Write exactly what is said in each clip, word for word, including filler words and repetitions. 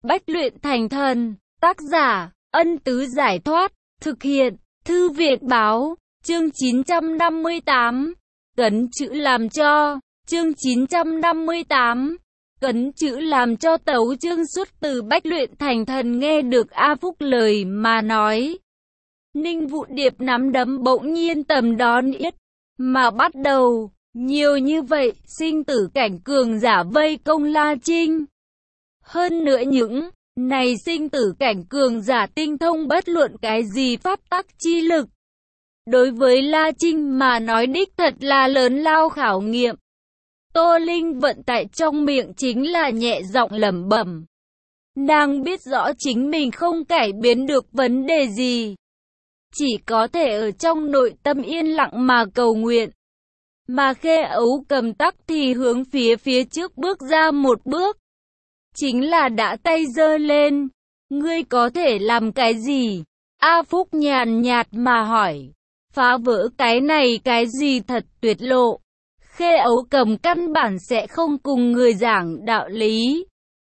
Bách luyện thành thần. Tác giả, Ân Tứ Giải Thoát. Thực hiện, Thư Việt Báo. Chương chín trăm năm mươi tám. Cấn chữ làm cho. Chương chín trăm năm mươi tám. Cấn chữ làm cho. Tấu chương xuất từ Bách luyện thành thần. Nghe được A Phúc lời mà nói, Ninh Vũ Điệp nắm đấm bỗng nhiên tầm đón yết mà bắt đầu. Nhiều như vậy, sinh tử cảnh cường giả vây công La Trinh. Hơn nữa những này sinh tử cảnh cường giả tinh thông bất luận cái gì pháp tắc chi lực. Đối với La Trinh mà nói đích thật là lớn lao khảo nghiệm. Tô Linh vận tại trong miệng chính là nhẹ giọng lẩm bẩm. Nàng biết rõ chính mình không cải biến được vấn đề gì. Chỉ có thể ở trong nội tâm yên lặng mà cầu nguyện. Mà Khê Ấu Cầm tắc thì hướng phía phía trước bước ra một bước. Chính là đã tay giơ lên. Ngươi có thể làm cái gì? A Phúc nhàn nhạt mà hỏi. Phá vỡ cái này cái gì thật tuyệt lộ. Khê Ấu Cầm căn bản sẽ không cùng người giảng đạo lý.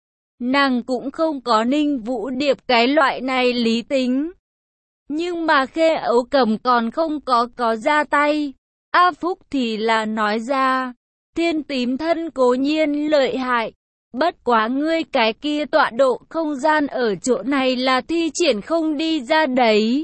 Nàng cũng không có Ninh Vũ Điệp cái loại này lý tính. Nhưng mà Khê Ấu Cầm còn không có có ra tay. A Phúc thì là nói ra. Thiên tím thân cố nhiên lợi hại. Bất quá ngươi cái kia tọa độ không gian ở chỗ này là thi triển không đi ra đấy.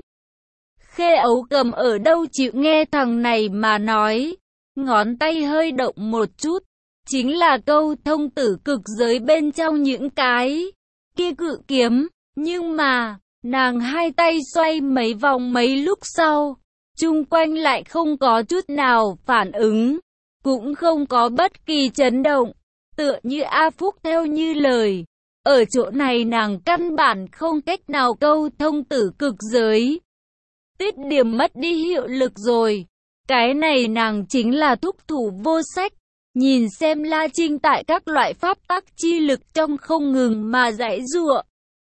Khê Ấu Cầm ở đâu chịu nghe thằng này mà nói. Ngón tay hơi động một chút. Chính là câu thông tử cực giới bên trong những cái kia cự kiếm. Nhưng mà, nàng hai tay xoay mấy vòng mấy lúc sau. Chung quanh lại không có chút nào phản ứng. Cũng không có bất kỳ chấn động. Tựa như A Phúc theo như lời. Ở chỗ này nàng căn bản không cách nào câu thông tử cực giới. Tiết điểm mất đi hiệu lực rồi. Cái này nàng chính là thúc thủ vô sách. Nhìn xem La Trinh tại các loại pháp tắc chi lực trong không ngừng mà giãy giụa.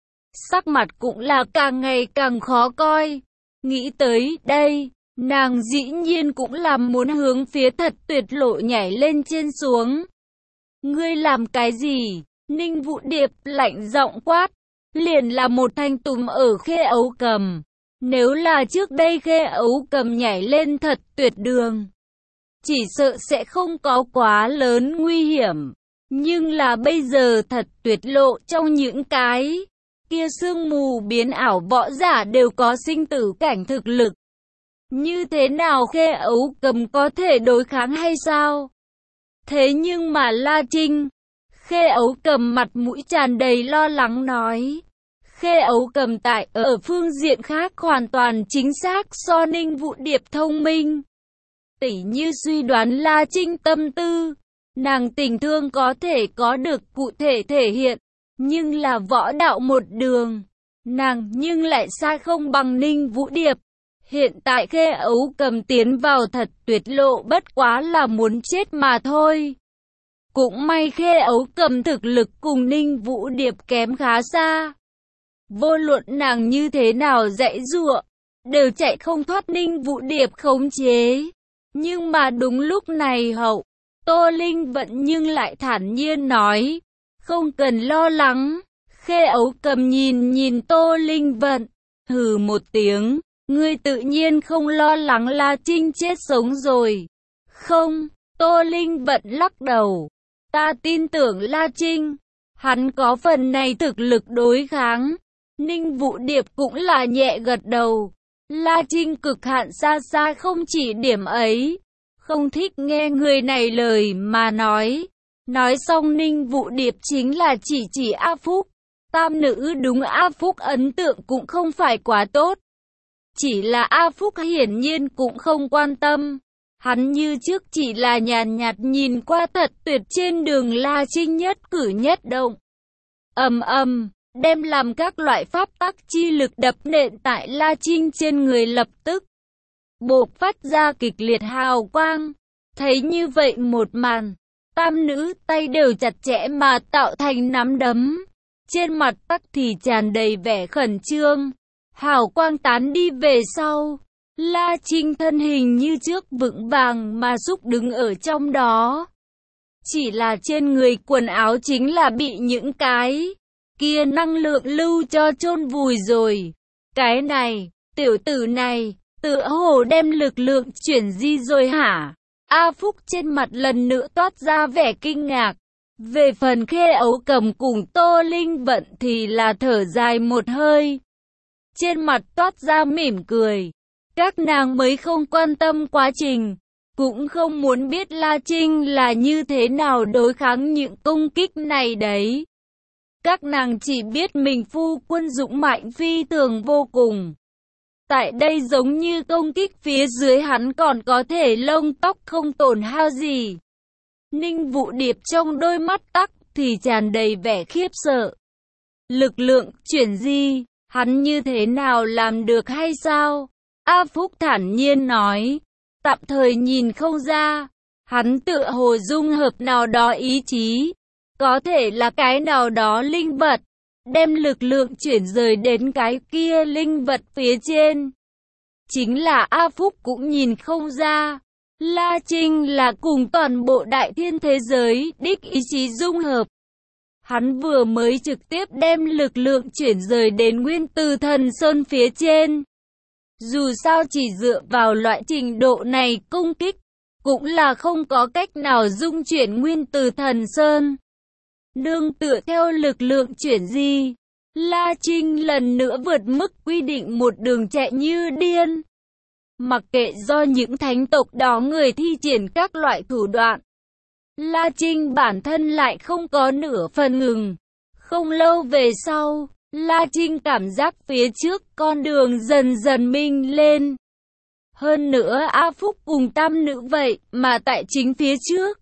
Sắc mặt cũng là càng ngày càng khó coi. Nghĩ tới đây, nàng dĩ nhiên cũng làm muốn hướng phía thật tuyệt lộ nhảy lên trên xuống. Ngươi làm cái gì? Ninh Vũ Điệp lạnh giọng quát. Liền là một thanh tùm ở Khê Ấu Cầm. Nếu là trước đây Khê Ấu Cầm nhảy lên thật tuyệt đường, chỉ sợ sẽ không có quá lớn nguy hiểm. Nhưng là bây giờ thật tuyệt lộ trong những cái kia sương mù biến ảo võ giả đều có sinh tử cảnh thực lực. Như thế nào Khê Ấu Cầm có thể đối kháng hay sao? Thế nhưng mà La Trinh, Khê Ấu Cầm mặt mũi tràn đầy lo lắng nói. Khê Ấu Cầm tại ở phương diện khác hoàn toàn chính xác so Ninh Vũ Điệp thông minh. Tỉ như suy đoán La Trinh tâm tư, nàng tình thương có thể có được cụ thể thể hiện, nhưng là võ đạo một đường, nàng nhưng lại xa không bằng Ninh Vũ Điệp. Hiện tại Khê Ấu Cầm tiến vào thật tuyệt lộ bất quá là muốn chết mà thôi. Cũng may Khê Ấu Cầm thực lực cùng Ninh Vũ Điệp kém khá xa. Vô luận nàng như thế nào giãy giụa, đều chạy không thoát Ninh Vũ Điệp khống chế. Nhưng mà đúng lúc này hậu, Tô Linh Vận nhưng lại thản nhiên nói. Không cần lo lắng. Khê Ấu Cầm nhìn nhìn Tô Linh Vận, hừ một tiếng. Ngươi tự nhiên không lo lắng La Trinh chết sống rồi. Không, Tô Linh Vận lắc đầu. Ta tin tưởng La Trinh. Hắn có phần này thực lực đối kháng. Ninh Vũ Điệp cũng là nhẹ gật đầu. La Trinh cực hạn xa xa không chỉ điểm ấy. Không thích nghe người này lời mà nói. Nói xong Ninh Vũ Điệp chính là chỉ chỉ A Phúc. Tam nữ đúng A Phúc ấn tượng cũng không phải quá tốt. Chỉ là A Phúc hiển nhiên cũng không quan tâm. Hắn như trước chỉ là nhàn nhạt nhìn qua thật tuyệt trên đường La Trinh nhất cử nhất động. Ầm ầm, đem làm các loại pháp tắc chi lực đập nện tại La Trinh trên người lập tức bộc phát ra kịch liệt hào quang. Thấy như vậy một màn, tam nữ tay đều chặt chẽ mà tạo thành nắm đấm. Trên mặt tắc thì tràn đầy vẻ khẩn trương. Hào quang tán đi về sau, La Trinh thân hình như trước vững vàng mà xúc đứng ở trong đó. Chỉ là trên người quần áo chính là bị những cái kia năng lượng lưu cho chôn vùi rồi. Cái này, tiểu tử này, tựa hồ đem lực lượng chuyển di rồi hả? A Phúc trên mặt lần nữa toát ra vẻ kinh ngạc. Về phần Khê Ấu Cầm cùng Tô Linh Vận thì là thở dài một hơi. Trên mặt toát ra mỉm cười. Các nàng mới không quan tâm quá trình, cũng không muốn biết La Trinh là như thế nào đối kháng những công kích này đấy. Các nàng chỉ biết mình phu quân dũng mạnh phi thường vô cùng. Tại đây giống như công kích phía dưới hắn còn có thể lông tóc không tổn hao gì. Ninh Vũ Điệp trong đôi mắt tắc thì tràn đầy vẻ khiếp sợ. Lực lượng chuyển di, hắn như thế nào làm được hay sao? A Phúc thản nhiên nói, tạm thời nhìn không ra, hắn tựa hồ dung hợp nào đó ý chí, có thể là cái nào đó linh vật, đem lực lượng chuyển rời đến cái kia linh vật phía trên. Chính là A Phúc cũng nhìn không ra, La Trinh là cùng toàn bộ đại thiên thế giới đích ý chí dung hợp. Hắn vừa mới trực tiếp đem lực lượng chuyển rời đến Nguyên Từ Thần Sơn phía trên. Dù sao chỉ dựa vào loại trình độ này công kích, cũng là không có cách nào dung chuyển Nguyên Từ Thần Sơn. Nương tựa theo lực lượng chuyển di, La Trinh lần nữa vượt mức quy định một đường chạy như điên. Mặc kệ do những thánh tộc đó người thi triển các loại thủ đoạn, La Trinh bản thân lại không có nửa phần ngừng. Không lâu về sau, La Trinh cảm giác phía trước con đường dần dần minh lên. Hơn nữa A Phúc cùng tam nữ vậy mà tại chính phía trước.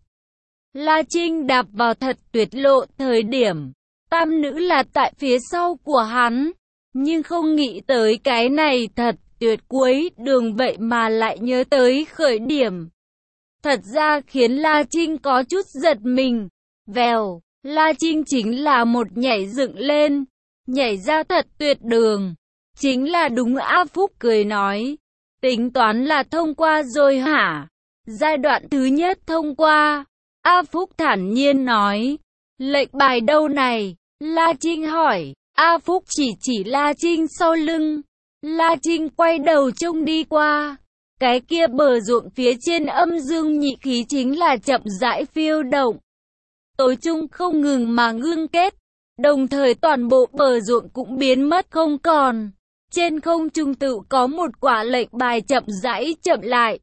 La Trinh đạp vào thật tuyệt lộ thời điểm, tam nữ là tại phía sau của hắn. Nhưng không nghĩ tới cái này thật tuyệt cuối đường vậy mà lại nhớ tới khởi điểm. Thật ra khiến La Trinh có chút giật mình. Vèo, La Trinh chính là một nhảy dựng lên. Nhảy ra thật tuyệt đường. Chính là đúng. A Phúc cười nói. Tính toán là thông qua rồi hả? Giai đoạn thứ nhất thông qua. A Phúc thản nhiên nói. Lệnh bài đâu này? La Trinh hỏi. A Phúc chỉ chỉ La Trinh sau lưng. La Trinh quay đầu trông đi qua. Cái kia bờ ruộng phía trên âm dương nhị khí chính là chậm rãi phiêu động. Tối trung không ngừng mà ngưng kết. Đồng thời toàn bộ bờ ruộng cũng biến mất không còn. Trên không trung tự có một quả lệnh bài chậm rãi chậm lại.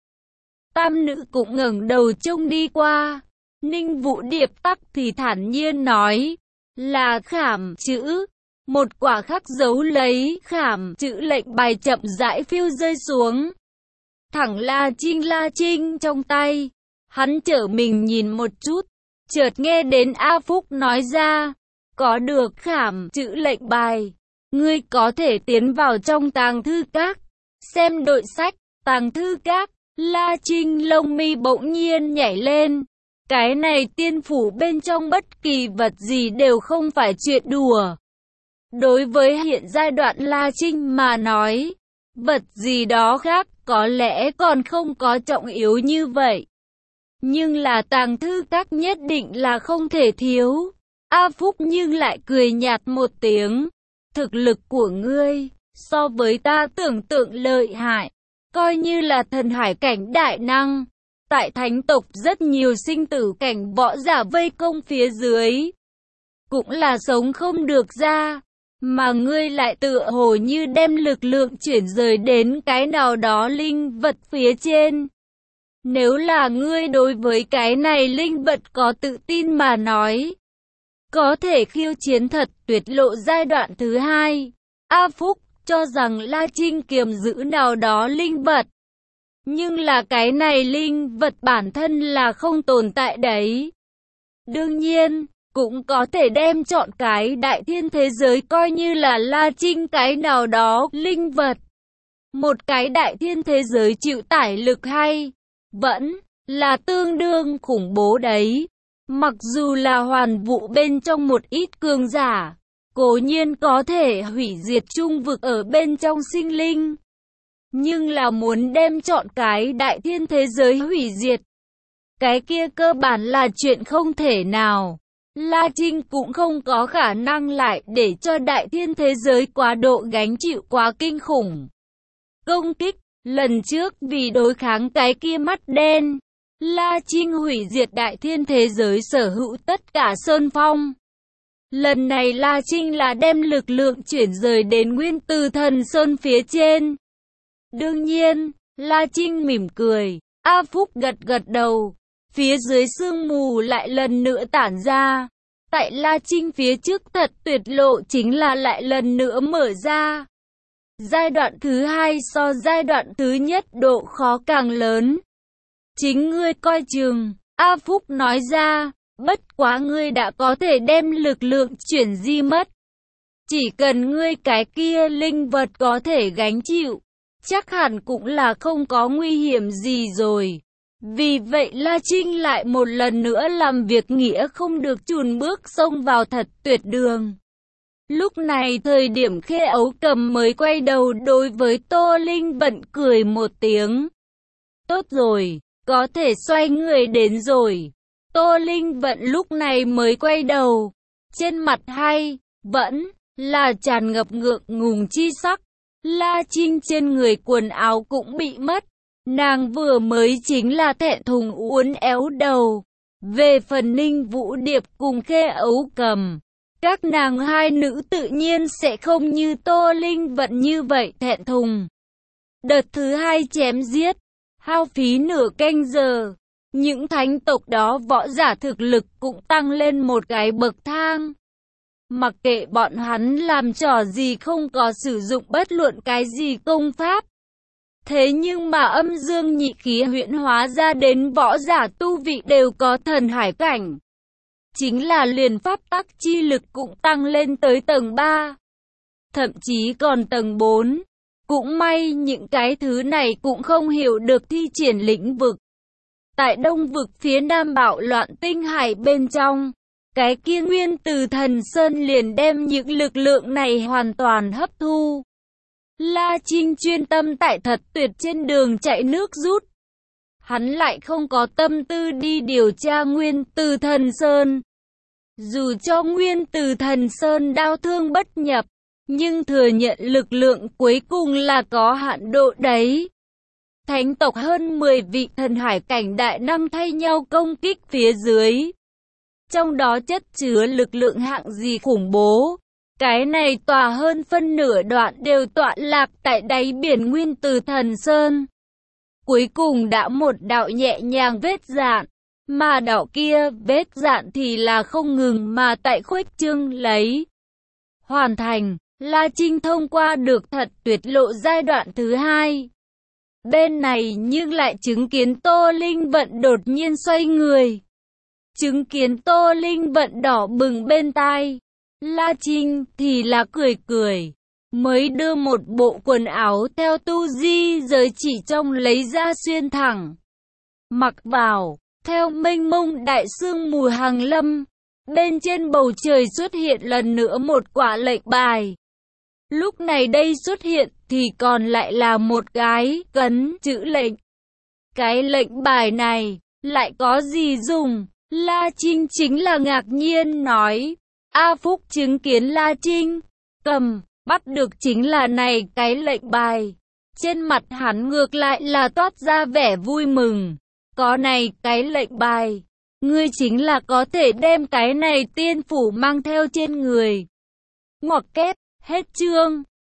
Tam nữ cũng ngẩng đầu trông đi qua. Ninh Vũ Điệp tắc thì thản nhiên nói. Là khảm chữ. Một quả khắc dấu lấy khảm chữ lệnh bài chậm rãi phiêu rơi xuống. Thẳng La Trinh La Trinh trong tay. Hắn trở mình nhìn một chút. Chợt nghe đến A Phúc nói ra. Có được khảm chữ lệnh bài, ngươi có thể tiến vào trong tàng thư các, xem đội sách, tàng thư các. La Trinh lông mi bỗng nhiên nhảy lên. Cái này tiên phủ bên trong bất kỳ vật gì đều không phải chuyện đùa. Đối với hiện giai đoạn La Trinh mà nói, vật gì đó khác có lẽ còn không có trọng yếu như vậy. Nhưng là tàng thư các nhất định là không thể thiếu. A Phúc nhưng lại cười nhạt một tiếng. Thực lực của ngươi, so với ta tưởng tượng lợi hại. Coi như là thần hải cảnh đại năng. Tại thánh tộc rất nhiều sinh tử cảnh võ giả vây công phía dưới. Cũng là sống không được ra. Mà ngươi lại tựa hồ như đem lực lượng chuyển rời đến cái nào đó linh vật phía trên. Nếu là ngươi đối với cái này linh vật có tự tin mà nói, có thể khiêu chiến thật tuyệt lộ giai đoạn thứ hai. A Phúc cho rằng La Trinh kiềm giữ nào đó linh vật. Nhưng là cái này linh vật bản thân là không tồn tại đấy. Đương nhiên, cũng có thể đem chọn cái đại thiên thế giới coi như là La Trinh cái nào đó linh vật. Một cái đại thiên thế giới chịu tải lực hay, vẫn là tương đương khủng bố đấy. Mặc dù là hoàn vũ bên trong một ít cường giả, cố nhiên có thể hủy diệt trung vực ở bên trong sinh linh. Nhưng là muốn đem chọn cái đại thiên thế giới hủy diệt, cái kia cơ bản là chuyện không thể nào. La Trinh cũng không có khả năng lại để cho đại thiên thế giới quá độ gánh chịu quá kinh khủng công kích. Lần trước vì đối kháng cái kia mắt đen, La Trinh hủy diệt đại thiên thế giới sở hữu tất cả sơn phong. Lần này La Trinh là đem lực lượng chuyển rời đến Nguyên Từ Thần Sơn phía trên. Đương nhiên, La Trinh mỉm cười, A Phúc gật gật đầu, phía dưới sương mù lại lần nữa tản ra. Tại La Trinh phía trước thật tuyệt lộ chính là lại lần nữa mở ra. Giai đoạn thứ hai so giai đoạn thứ nhất độ khó càng lớn. Chính ngươi coi chừng, A Phúc nói ra, bất quá ngươi đã có thể đem lực lượng chuyển di mất. Chỉ cần ngươi cái kia linh vật có thể gánh chịu, chắc hẳn cũng là không có nguy hiểm gì rồi. Vì vậy La Trinh lại một lần nữa làm việc nghĩa không được chùn bước xông vào thật tuyệt đường. Lúc này thời điểm Khê Ấu Cầm mới quay đầu đối với Tô Linh Vận cười một tiếng. Tốt rồi, có thể xoay người đến rồi. Tô Linh Vận lúc này mới quay đầu. Trên mặt hay, vẫn là tràn ngập ngượng ngùng chi sắc. La Trinh trên người quần áo cũng bị mất. Nàng vừa mới chính là thẹn thùng uốn éo đầu. Về phần Ninh Vũ Điệp cùng Khê Ấu Cầm, các nàng hai nữ tự nhiên sẽ không như Tô Linh Vận như vậy thẹn thùng. Đợt thứ hai chém giết, hao phí nửa canh giờ. Những thánh tộc đó võ giả thực lực cũng tăng lên một cái bậc thang. Mặc kệ bọn hắn làm trò gì không có sử dụng bất luận cái gì công pháp. Thế nhưng mà âm dương nhị khí huyễn hóa ra đến võ giả tu vị đều có thần hải cảnh. Chính là liền pháp tắc chi lực cũng tăng lên tới tầng ba. Thậm chí còn tầng bốn. Cũng may những cái thứ này cũng không hiểu được thi triển lĩnh vực. Tại đông vực phía nam bạo loạn tinh hải bên trong, cái kia Nguyên Từ Thần Sơn liền đem những lực lượng này hoàn toàn hấp thu. La Trinh chuyên tâm tại thật tuyệt trên đường chạy nước rút. Hắn lại không có tâm tư đi điều tra Nguyên Từ Thần Sơn. Dù cho Nguyên Từ Thần Sơn đau thương bất nhập, nhưng thừa nhận lực lượng cuối cùng là có hạn độ đấy. Thánh tộc hơn mười vị thần hải cảnh đại năng thay nhau công kích phía dưới. Trong đó chất chứa lực lượng hạng gì khủng bố. Cái này tòa hơn phân nửa đoạn đều tọa lạc tại đáy biển Nguyên Từ Thần Sơn. Cuối cùng đã một đạo nhẹ nhàng vết dạn, mà đạo kia vết dạn thì là không ngừng mà tại khuếch trương lấy. Hoàn thành, La Trinh thông qua được thật tuyệt lộ giai đoạn thứ hai. Bên này nhưng lại chứng kiến Tô Linh Vận đột nhiên xoay người. Chứng kiến Tô Linh Vận đỏ bừng bên tai. La Trinh thì là cười cười. Mới đưa một bộ quần áo theo tu di giới chỉ trong lấy ra xuyên thẳng. Mặc vào, theo mênh mông đại sương mù hàng lâm. Bên trên bầu trời xuất hiện lần nữa một quả lệnh bài. Lúc này đây xuất hiện thì còn lại là một cái cấn chữ lệnh. Cái lệnh bài này lại có gì dùng? La Trinh chính là ngạc nhiên nói. A Phúc chứng kiến La Trinh cầm bắt được chính là này cái lệnh bài. Trên mặt hắn ngược lại là toát ra vẻ vui mừng. Có này cái lệnh bài, ngươi chính là có thể đem cái này tiên phủ mang theo trên người. Ngoặc kép, hết chương.